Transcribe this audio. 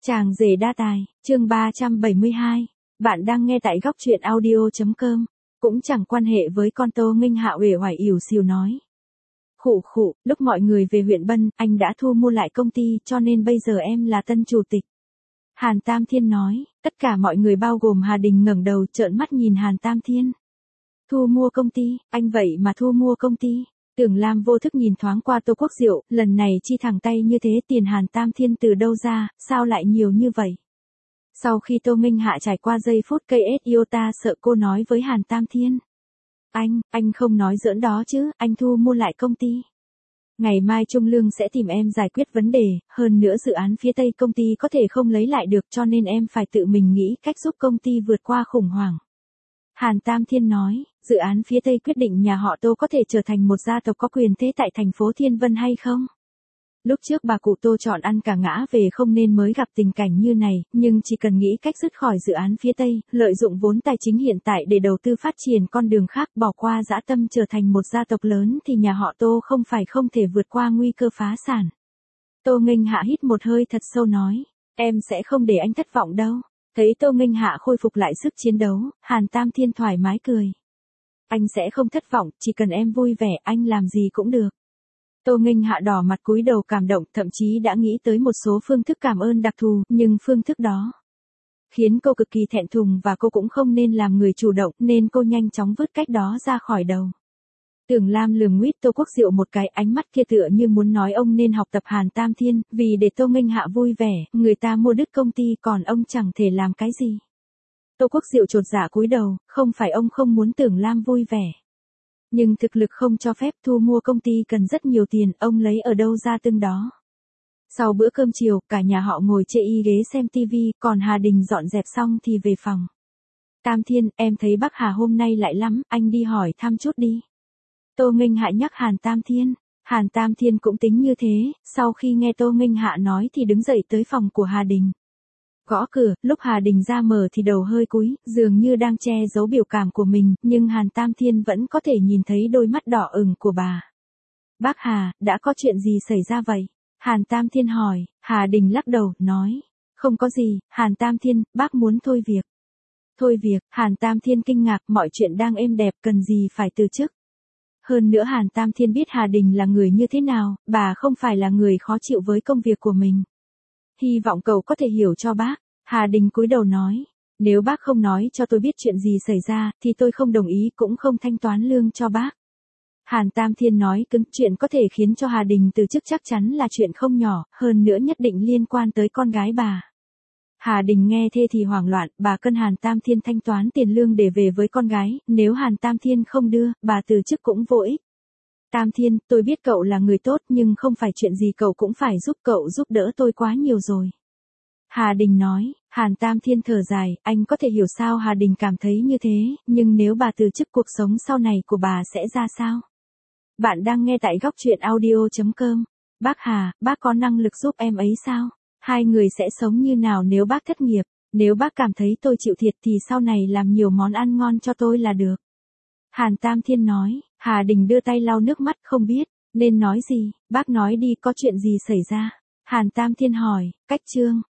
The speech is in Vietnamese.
Chàng rể đa tài, chương 372. Bạn đang nghe tại góc truyện audio.com. Cũng chẳng quan hệ với con Tô Nghinh Hạ uể oải ỉu xìu nói. Khụ khụ, lúc mọi người về huyện Bân, anh đã thu mua lại công ty cho nên bây giờ em là tân chủ tịch. Hàn Tam Thiên nói, tất cả mọi người bao gồm Hà Đình ngẩng đầu trợn mắt nhìn Hàn Tam Thiên. Thu mua công ty, anh vậy mà thu mua công ty. Tưởng Lam vô thức nhìn thoáng qua Tô Quốc Diệu, lần này chi thẳng tay như thế tiền Hàn Tam Thiên từ đâu ra, sao lại nhiều như vậy? Sau khi Tô Nghinh Hạ trải qua giây phút cây iota sợ cô nói với Hàn Tam Thiên. Anh không nói giỡn đó chứ, anh thu mua lại công ty. Ngày mai Trung Lương sẽ tìm em giải quyết vấn đề, hơn nữa dự án phía Tây công ty có thể không lấy lại được cho nên em phải tự mình nghĩ cách giúp công ty vượt qua khủng hoảng. Hàn Tam Thiên nói, dự án phía Tây quyết định nhà họ Tô có thể trở thành một gia tộc có quyền thế tại thành phố Thiên Vân hay không? Lúc trước bà cụ Tô chọn ăn cả ngã về không nên mới gặp tình cảnh như này, nhưng chỉ cần nghĩ cách dứt khỏi dự án phía Tây, lợi dụng vốn tài chính hiện tại để đầu tư phát triển con đường khác bỏ qua dã tâm trở thành một gia tộc lớn thì nhà họ Tô không phải không thể vượt qua nguy cơ phá sản. Tô Nghinh Hạ hít một hơi thật sâu nói, em sẽ không để anh thất vọng đâu. Thấy Tô Nghinh Hạ khôi phục lại sức chiến đấu, Hàn Tam Thiên thoải mái cười. Anh sẽ không thất vọng, chỉ cần em vui vẻ, anh làm gì cũng được. Tô Nghinh Hạ đỏ mặt cúi đầu cảm động, thậm chí đã nghĩ tới một số phương thức cảm ơn đặc thù, nhưng phương thức đó khiến cô cực kỳ thẹn thùng và cô cũng không nên làm người chủ động nên cô nhanh chóng vứt cách đó ra khỏi đầu. Tưởng Lam lườm nguyết Tô Quốc Diệu một cái, ánh mắt kia tựa như muốn nói ông nên học tập Hàn Tam Thiên, vì để Tô Nghinh Hạ vui vẻ, người ta mua đứt công ty còn ông chẳng thể làm cái gì. Tô Quốc Diệu chột dạ cúi đầu, không phải ông không muốn Tưởng Lam vui vẻ. Nhưng thực lực không cho phép, thu mua công ty cần rất nhiều tiền, ông lấy ở đâu ra từng đó. Sau bữa cơm chiều, cả nhà họ ngồi chê y ghế xem tivi, còn Hà Đình dọn dẹp xong thì về phòng. Tam Thiên, em thấy bác Hà hôm nay lại lắm, anh đi hỏi thăm chút đi. Tô Nghinh Hạ nhắc Hàn Tam Thiên. Hàn Tam Thiên cũng tính như thế, sau khi nghe Tô Nghinh Hạ nói thì đứng dậy tới phòng của Hà Đình. Gõ cửa, lúc Hà Đình ra mở thì đầu hơi cúi, dường như đang che giấu biểu cảm của mình, nhưng Hàn Tam Thiên vẫn có thể nhìn thấy đôi mắt đỏ ửng của bà. Bác Hà, đã có chuyện gì xảy ra vậy? Hàn Tam Thiên hỏi. Hà Đình lắc đầu, nói. Không có gì, Hàn Tam Thiên, bác muốn thôi việc. Thôi việc, Hàn Tam Thiên kinh ngạc, mọi chuyện đang êm đẹp, cần gì phải từ chức. Hơn nữa Hàn Tam Thiên biết Hà Đình là người như thế nào, bà không phải là người khó chịu với công việc của mình. Hy vọng cậu có thể hiểu cho bác. Hà Đình cúi đầu nói, nếu bác không nói cho tôi biết chuyện gì xảy ra, thì tôi không đồng ý cũng không thanh toán lương cho bác. Hàn Tam Thiên nói cứng, chuyện có thể khiến cho Hà Đình từ chức chắc chắn là chuyện không nhỏ, hơn nữa nhất định liên quan tới con gái bà. Hà Đình nghe thế thì hoảng loạn, bà cần Hàn Tam Thiên thanh toán tiền lương để về với con gái, nếu Hàn Tam Thiên không đưa, bà từ chức cũng vô ích. Tam Thiên, tôi biết cậu là người tốt nhưng không phải chuyện gì cậu cũng phải giúp, cậu giúp đỡ tôi quá nhiều rồi. Hà Đình nói. Hàn Tam Thiên thở dài, anh có thể hiểu sao Hà Đình cảm thấy như thế, nhưng nếu bà từ chức cuộc sống sau này của bà sẽ ra sao? Bạn đang nghe tại góc truyện audio.com. Bác Hà, bác có năng lực giúp em ấy sao? Hai người sẽ sống như nào nếu bác thất nghiệp? Nếu bác cảm thấy tôi chịu thiệt thì sau này làm nhiều món ăn ngon cho tôi là được. Hàn Tam Thiên nói. Hà Đình đưa tay lau nước mắt, không biết nên nói gì. Bác nói đi, có chuyện gì xảy ra? Hàn Tam Thiên hỏi. Cách Trương